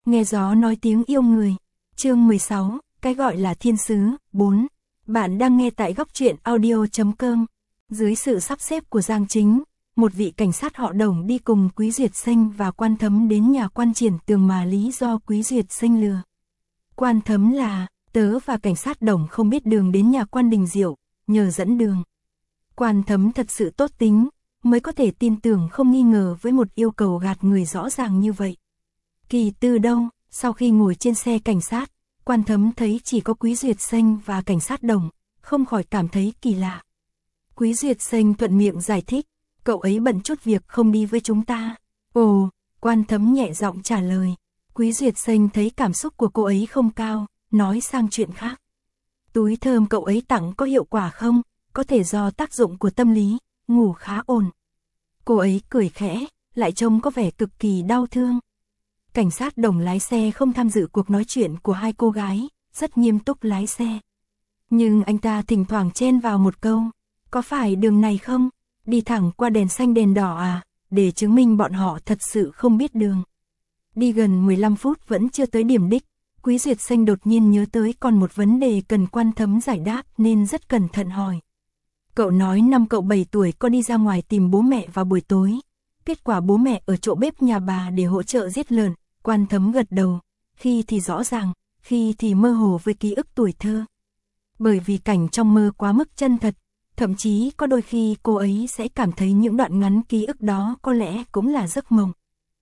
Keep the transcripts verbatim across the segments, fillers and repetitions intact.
Nghe gió nói tiếng yêu người. Chương mười sáu, cái gọi là thiên sứ. bốn. Bạn đang nghe tại góc truyện audio chấm com. Dưới sự sắp xếp của Giang Chính, một vị cảnh sát họ Đồng đi cùng Quý Duyệt Sinh và Quan Thấm đến nhà Quan Triển Tường mà lý do Quý Duyệt Sinh lừa. Quan Thấm là, tớ và cảnh sát Đồng không biết đường đến nhà Quan Đình Diệu, nhờ dẫn đường. Quan Thấm thật sự tốt tính, mới có thể tin tưởng không nghi ngờ với một yêu cầu gạt người rõ ràng như vậy. Kỳ tư đâu, sau khi ngồi trên xe cảnh sát, Quan Thấm thấy chỉ có Quý Duyệt Sinh và cảnh sát Đồng, không khỏi cảm thấy kỳ lạ. Quý Duyệt Sinh thuận miệng giải thích, cậu ấy bận chút việc không đi với chúng ta. Ồ, Quan Thấm nhẹ giọng trả lời. Quý Duyệt Sinh thấy cảm xúc của cô ấy không cao, nói sang chuyện khác. Túi thơm cậu ấy tặng có hiệu quả không? Có thể do tác dụng của tâm lý, ngủ khá ổn. Cô ấy cười khẽ, lại trông có vẻ cực kỳ đau thương. Cảnh sát Đồng lái xe không tham dự cuộc nói chuyện của hai cô gái, rất nghiêm túc lái xe. Nhưng anh ta thỉnh thoảng chen vào một câu, có phải đường này không? Đi thẳng qua đèn xanh đèn đỏ à? Để chứng minh bọn họ thật sự không biết đường. Đi gần mười lăm phút vẫn chưa tới điểm đích, Quý Duyệt Sinh đột nhiên nhớ tới còn một vấn đề cần Quan Thấm giải đáp nên rất cẩn thận hỏi. Cậu nói năm cậu bảy tuổi có đi ra ngoài tìm bố mẹ vào buổi tối. Kết quả bố mẹ ở chỗ bếp nhà bà để hỗ trợ giết lợn. Quan Thấm gật đầu, khi thì rõ ràng, khi thì mơ hồ với ký ức tuổi thơ. Bởi vì cảnh trong mơ quá mức chân thật, thậm chí có đôi khi cô ấy sẽ cảm thấy những đoạn ngắn ký ức đó có lẽ cũng là giấc mộng.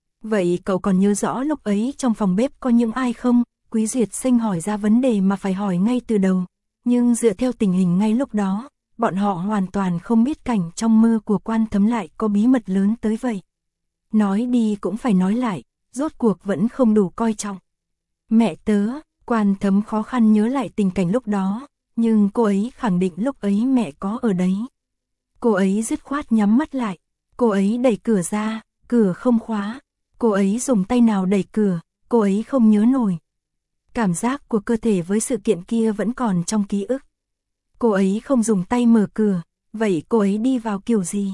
Vậy cậu còn nhớ rõ lúc ấy trong phòng bếp có những ai không? Quý Duyệt Sinh hỏi ra vấn đề mà phải hỏi ngay từ đầu, nhưng dựa theo tình hình ngay lúc đó, bọn họ hoàn toàn không biết cảnh trong mơ của Quan Thấm lại có bí mật lớn tới vậy. Nói đi cũng phải nói lại, rốt cuộc vẫn không đủ coi trọng. Mẹ tớ, Quan Thấm khó khăn nhớ lại tình cảnh lúc đó, nhưng cô ấy khẳng định lúc ấy mẹ có ở đấy. Cô ấy dứt khoát nhắm mắt lại, cô ấy đẩy cửa ra, cửa không khóa, cô ấy dùng tay nào đẩy cửa, cô ấy không nhớ nổi. Cảm giác của cơ thể với sự kiện kia vẫn còn trong ký ức. Cô ấy không dùng tay mở cửa, vậy cô ấy đi vào kiểu gì?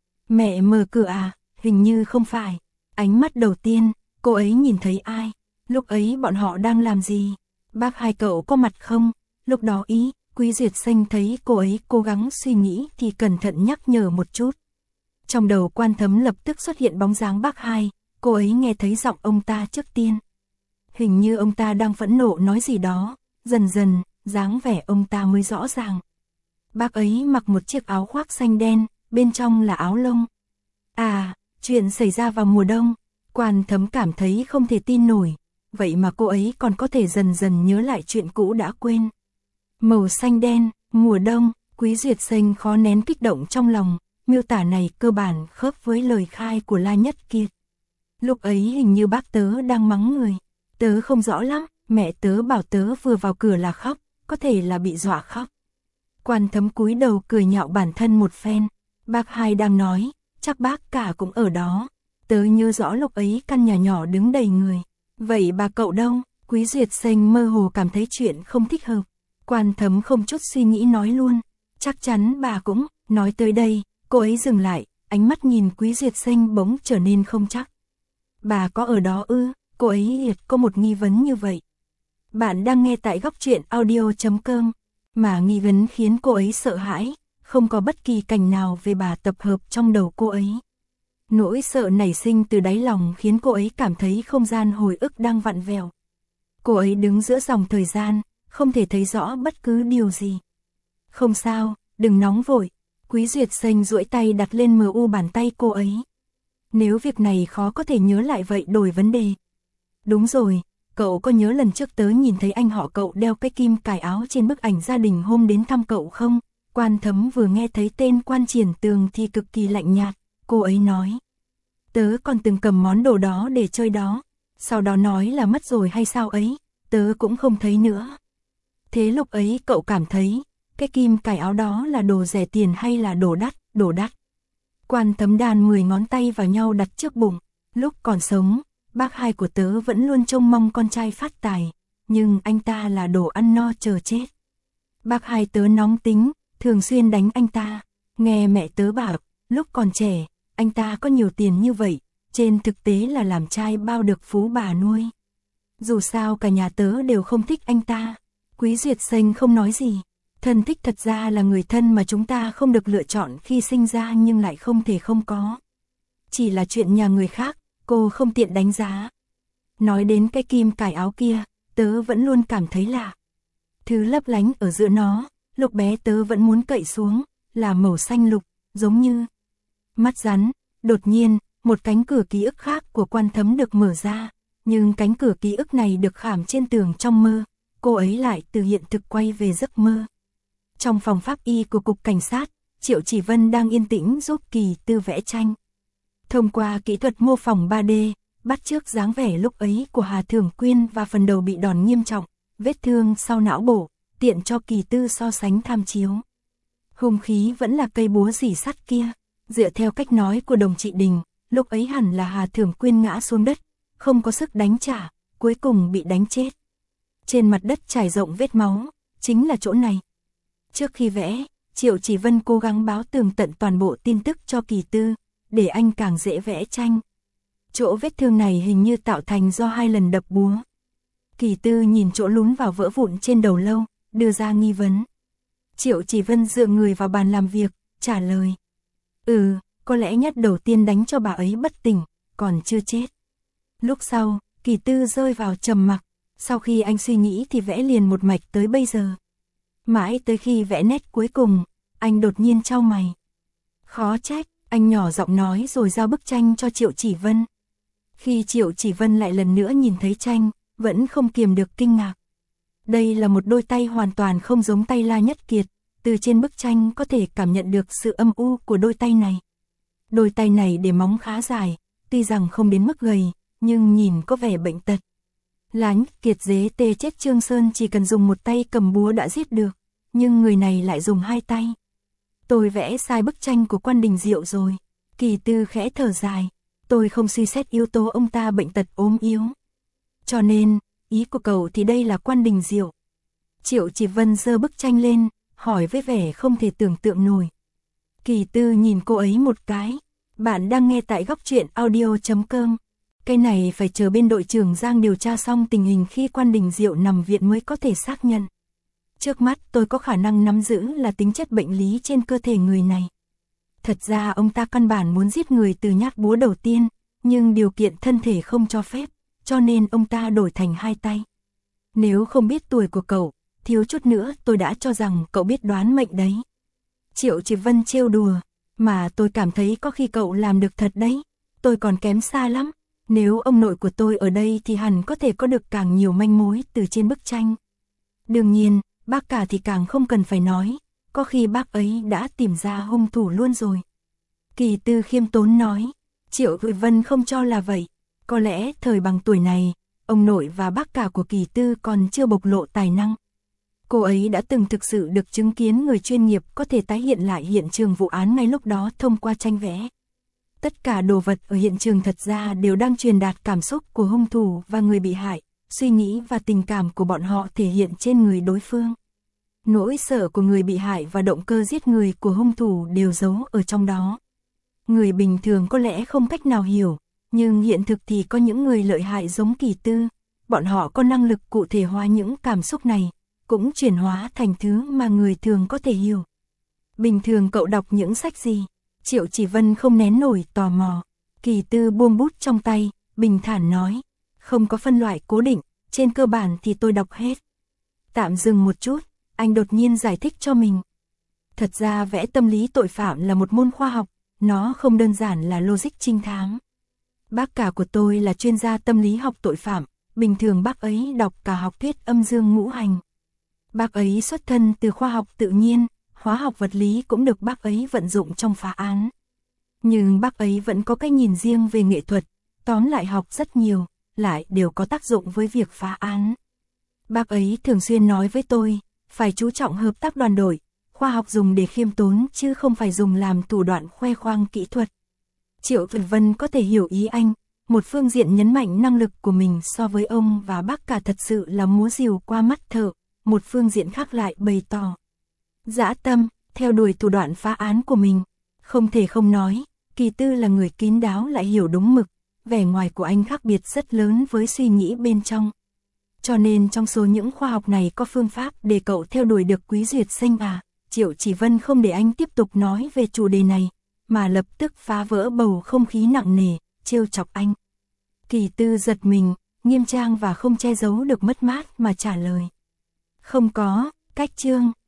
Mẹ mở cửa à? Hình như không phải. Ánh mắt đầu tiên, cô ấy nhìn thấy ai? Lúc ấy bọn họ đang làm gì? Bác hai cậu có mặt không? Lúc đó ý, Quý Duyệt Sinh thấy cô ấy cố gắng suy nghĩ thì cẩn thận nhắc nhở một chút. Trong đầu Quan Thấm lập tức xuất hiện bóng dáng bác hai, cô ấy nghe thấy giọng ông ta trước tiên. Hình như ông ta đang phẫn nộ nói gì đó, dần dần, dáng vẻ ông ta mới rõ ràng. Bác ấy mặc một chiếc áo khoác xanh đen, bên trong là áo lông. À, chuyện xảy ra vào mùa đông, Quan Thấm cảm thấy không thể tin nổi, vậy mà cô ấy còn có thể dần dần nhớ lại chuyện cũ đã quên. Màu xanh đen, mùa đông, Quý Duyệt Sinh khó nén kích động trong lòng, miêu tả này cơ bản khớp với lời khai của La Nhất Kiệt. Lúc ấy hình như bác tớ đang mắng người, tớ không rõ lắm, mẹ tớ bảo tớ vừa vào cửa là khóc, có thể là bị dọa khóc. Quan Thấm cúi đầu cười nhạo bản thân một phen, bác hai đang nói, chắc bác cả cũng ở đó, tớ nhớ rõ lúc ấy căn nhà nhỏ đứng đầy người. Vậy bà cậu đâu? Quý Duyệt Sinh mơ hồ cảm thấy chuyện không thích hợp. Quan Thấm không chút suy nghĩ nói luôn, chắc chắn bà cũng. Nói tới đây, cô ấy dừng lại, ánh mắt nhìn Quý Duyệt Sinh bỗng trở nên không chắc. Bà có ở đó ư? Cô ấy liệt có một nghi vấn như vậy. Bạn đang nghe tại góc truyện audio chấm com, mà nghi vấn khiến cô ấy sợ hãi, không có bất kỳ cảnh nào về bà tập hợp trong đầu cô ấy. Nỗi sợ nảy sinh từ đáy lòng khiến cô ấy cảm thấy không gian hồi ức đang vặn vẹo. Cô ấy đứng giữa dòng thời gian, không thể thấy rõ bất cứ điều gì. Không sao, đừng nóng vội. Quý Duyệt Sinh duỗi tay đặt lên mờ u bàn tay cô ấy. Nếu việc này khó có thể nhớ lại vậy đổi vấn đề. Đúng rồi, cậu có nhớ lần trước tớ nhìn thấy anh họ cậu đeo cái kim cài áo trên bức ảnh gia đình hôm đến thăm cậu không? Quan Thấm vừa nghe thấy tên Quan Triển Tường thì cực kỳ lạnh nhạt, cô ấy nói. Tớ còn từng cầm món đồ đó để chơi đó, sau đó nói là mất rồi hay sao ấy, tớ cũng không thấy nữa. Thế lúc ấy cậu cảm thấy, cái kim cài áo đó là đồ rẻ tiền hay là đồ đắt, đồ đắt. Quan Thấm đan mười ngón tay vào nhau đặt trước bụng, lúc còn sống, bác hai của tớ vẫn luôn trông mong con trai phát tài, nhưng anh ta là đồ ăn no chờ chết. Bác hai tớ nóng tính, thường xuyên đánh anh ta, nghe mẹ tớ bảo, lúc còn trẻ, anh ta có nhiều tiền như vậy, trên thực tế là làm trai bao được phú bà nuôi. Dù sao cả nhà tớ đều không thích anh ta. Quý Duyệt Xanh không nói gì. Thân thích thật ra là người thân mà chúng ta không được lựa chọn khi sinh ra nhưng lại không thể không có. Chỉ là chuyện nhà người khác, cô không tiện đánh giá. Nói đến cái kim cài áo kia, tớ vẫn luôn cảm thấy lạ. Thứ lấp lánh ở giữa nó, lúc bé tớ vẫn muốn cậy xuống, là màu xanh lục, giống như mắt rắn. Đột nhiên, một cánh cửa ký ức khác của Quan Thấm được mở ra, nhưng cánh cửa ký ức này được khảm trên tường trong mơ, cô ấy lại từ hiện thực quay về giấc mơ. Trong phòng pháp y của Cục Cảnh sát, Triệu Chỉ Vân đang yên tĩnh giúp Kỳ Tư vẽ tranh. Thông qua kỹ thuật mô phỏng ba D, bắt chước dáng vẻ lúc ấy của Hà Thưởng Quyên và phần đầu bị đòn nghiêm trọng, vết thương sau não bổ, tiện cho Kỳ Tư so sánh tham chiếu. Hung khí vẫn là cây búa rỉ sắt kia, dựa theo cách nói của đồng chị Đình, lúc ấy hẳn là Hà Thưởng Quyên ngã xuống đất, không có sức đánh trả, cuối cùng bị đánh chết. Trên mặt đất trải rộng vết máu, chính là chỗ này. Trước khi vẽ, Triệu Chỉ Vân cố gắng báo tường tận toàn bộ tin tức cho Kỳ Tư, để anh càng dễ vẽ tranh. Chỗ vết thương này hình như tạo thành do hai lần đập búa. Kỳ Tư nhìn chỗ lún vào vỡ vụn trên đầu lâu, đưa ra nghi vấn. Triệu Chỉ Vân dựa người vào bàn làm việc, trả lời. Ừ, có lẽ nhát đầu tiên đánh cho bà ấy bất tỉnh, còn chưa chết. Lúc sau, Kỳ Tư rơi vào trầm mặc, sau khi anh suy nghĩ thì vẽ liền một mạch tới bây giờ. Mãi tới khi vẽ nét cuối cùng, anh đột nhiên chau mày. Khó trách, anh nhỏ giọng nói rồi giao bức tranh cho Triệu Chỉ Vân. Khi Triệu Chỉ Vân lại lần nữa nhìn thấy tranh, vẫn không kiềm được kinh ngạc. Đây là một đôi tay hoàn toàn không giống tay La Nhất Kiệt, từ trên bức tranh có thể cảm nhận được sự âm u của đôi tay này. Đôi tay này để móng khá dài, tuy rằng không đến mức gầy, nhưng nhìn có vẻ bệnh tật. La Nhất Kiệt dế tê chết Trương Sơn chỉ cần dùng một tay cầm búa đã giết được, nhưng người này lại dùng hai tay. Tôi vẽ sai bức tranh của Quan Đình Diệu rồi. Kỳ Tư khẽ thở dài. Tôi không suy xét yếu tố ông ta bệnh tật ốm yếu. Cho nên, ý của cậu thì đây là Quan Đình Diệu. Triệu Chỉ Vân giơ bức tranh lên, hỏi với vẻ không thể tưởng tượng nổi. Kỳ Tư nhìn cô ấy một cái. Bạn đang nghe tại góc truyện audio chấm com. Cái này phải chờ bên đội trưởng Giang điều tra xong tình hình khi Quan Đình Diệu nằm viện mới có thể xác nhận. Trước mắt tôi có khả năng nắm giữ là tính chất bệnh lý trên cơ thể người này. Thật ra ông ta căn bản muốn giết người từ nhát búa đầu tiên, nhưng điều kiện thân thể không cho phép, cho nên ông ta đổi thành hai tay. Nếu không biết tuổi của cậu, thiếu chút nữa tôi đã cho rằng cậu biết đoán mệnh đấy. Triệu Chỉ Vân trêu đùa, mà tôi cảm thấy có khi cậu làm được thật đấy, tôi còn kém xa lắm. Nếu ông nội của tôi ở đây thì hẳn có thể có được càng nhiều manh mối từ trên bức tranh. Đương nhiên, bác cả thì càng không cần phải nói, có khi bác ấy đã tìm ra hung thủ luôn rồi. Kỳ Tư khiêm tốn nói, Triệu Chỉ Vân không cho là vậy, có lẽ thời bằng tuổi này, ông nội và bác cả của Kỳ Tư còn chưa bộc lộ tài năng. Cô ấy đã từng thực sự được chứng kiến người chuyên nghiệp có thể tái hiện lại hiện trường vụ án ngay lúc đó thông qua tranh vẽ. Tất cả đồ vật ở hiện trường thật ra đều đang truyền đạt cảm xúc của hung thủ và người bị hại, suy nghĩ và tình cảm của bọn họ thể hiện trên người đối phương. Nỗi sợ của người bị hại và động cơ giết người của hung thủ đều giấu ở trong đó. Người bình thường có lẽ không cách nào hiểu, nhưng hiện thực thì có những người lợi hại giống Kỳ Tư, bọn họ có năng lực cụ thể hóa những cảm xúc này, cũng chuyển hóa thành thứ mà người thường có thể hiểu. Bình thường cậu đọc những sách gì? Triệu Chỉ Vân không nén nổi tò mò. Kỳ Tư buông bút trong tay, bình thản nói, không có phân loại cố định, trên cơ bản thì tôi đọc hết. Tạm dừng một chút, anh đột nhiên giải thích cho mình. Thật ra vẽ tâm lý tội phạm là một môn khoa học, nó không đơn giản là logic trinh thám. Bác cả của tôi là chuyên gia tâm lý học tội phạm, bình thường bác ấy đọc cả học thuyết âm dương ngũ hành. Bác ấy xuất thân từ khoa học tự nhiên, hóa học vật lý cũng được bác ấy vận dụng trong phá án. Nhưng bác ấy vẫn có cách nhìn riêng về nghệ thuật, tóm lại học rất nhiều, lại đều có tác dụng với việc phá án. Bác ấy thường xuyên nói với tôi, phải chú trọng hợp tác đoàn đội, khoa học dùng để khiêm tốn chứ không phải dùng làm thủ đoạn khoe khoang kỹ thuật. Triệu Chỉ Vân có thể hiểu ý anh, một phương diện nhấn mạnh năng lực của mình so với ông và bác cả thật sự là múa rìu qua mắt thợ, một phương diện khác lại bày tỏ dã tâm, theo đuổi thủ đoạn phá án của mình. Không thể không nói, Kỳ Tư là người kín đáo lại hiểu đúng mực, vẻ ngoài của anh khác biệt rất lớn với suy nghĩ bên trong, Cho nên trong số những khoa học này có phương pháp để cậu theo đuổi được Quý Duyệt Sinh à? Triệu Chỉ Vân không để anh tiếp tục nói về chủ đề này, mà lập tức phá vỡ bầu không khí nặng nề, trêu chọc anh. Kỳ Tư giật mình, nghiêm trang và không che giấu được mất mát mà trả lời. Không có, Cách Trương,